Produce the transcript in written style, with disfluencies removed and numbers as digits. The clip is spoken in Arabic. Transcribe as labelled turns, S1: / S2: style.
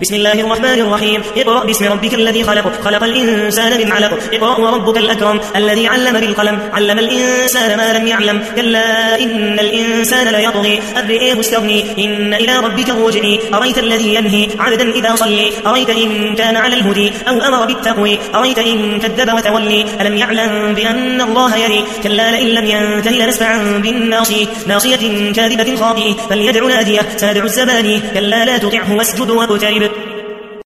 S1: بسم الله الرحمن الرحيم. اقرأ باسم ربك الذي خلق، خلق الإنسان من علق. اقرأ وربك الأكرم الذي علم بالقلم، علم الإنسان ما لم يعلم. كلا إن الإنسان ليطغي أن رآه استغني، إن إلى ربك الرجع. أرأيت الذي ينهي عبدا إذا صلي، أرأيت إن كان على الهدي أو أمر بالتقوى، أرأيت إن كذب وتولي. ألم يعلم بأن الله يري. كلا لئن لم ينته لنسفعا بالناصية، ناصية كاذبة خاطئة، فليدع ناديه سندع الزباني. كلا لا تطعه واسجد واقترب.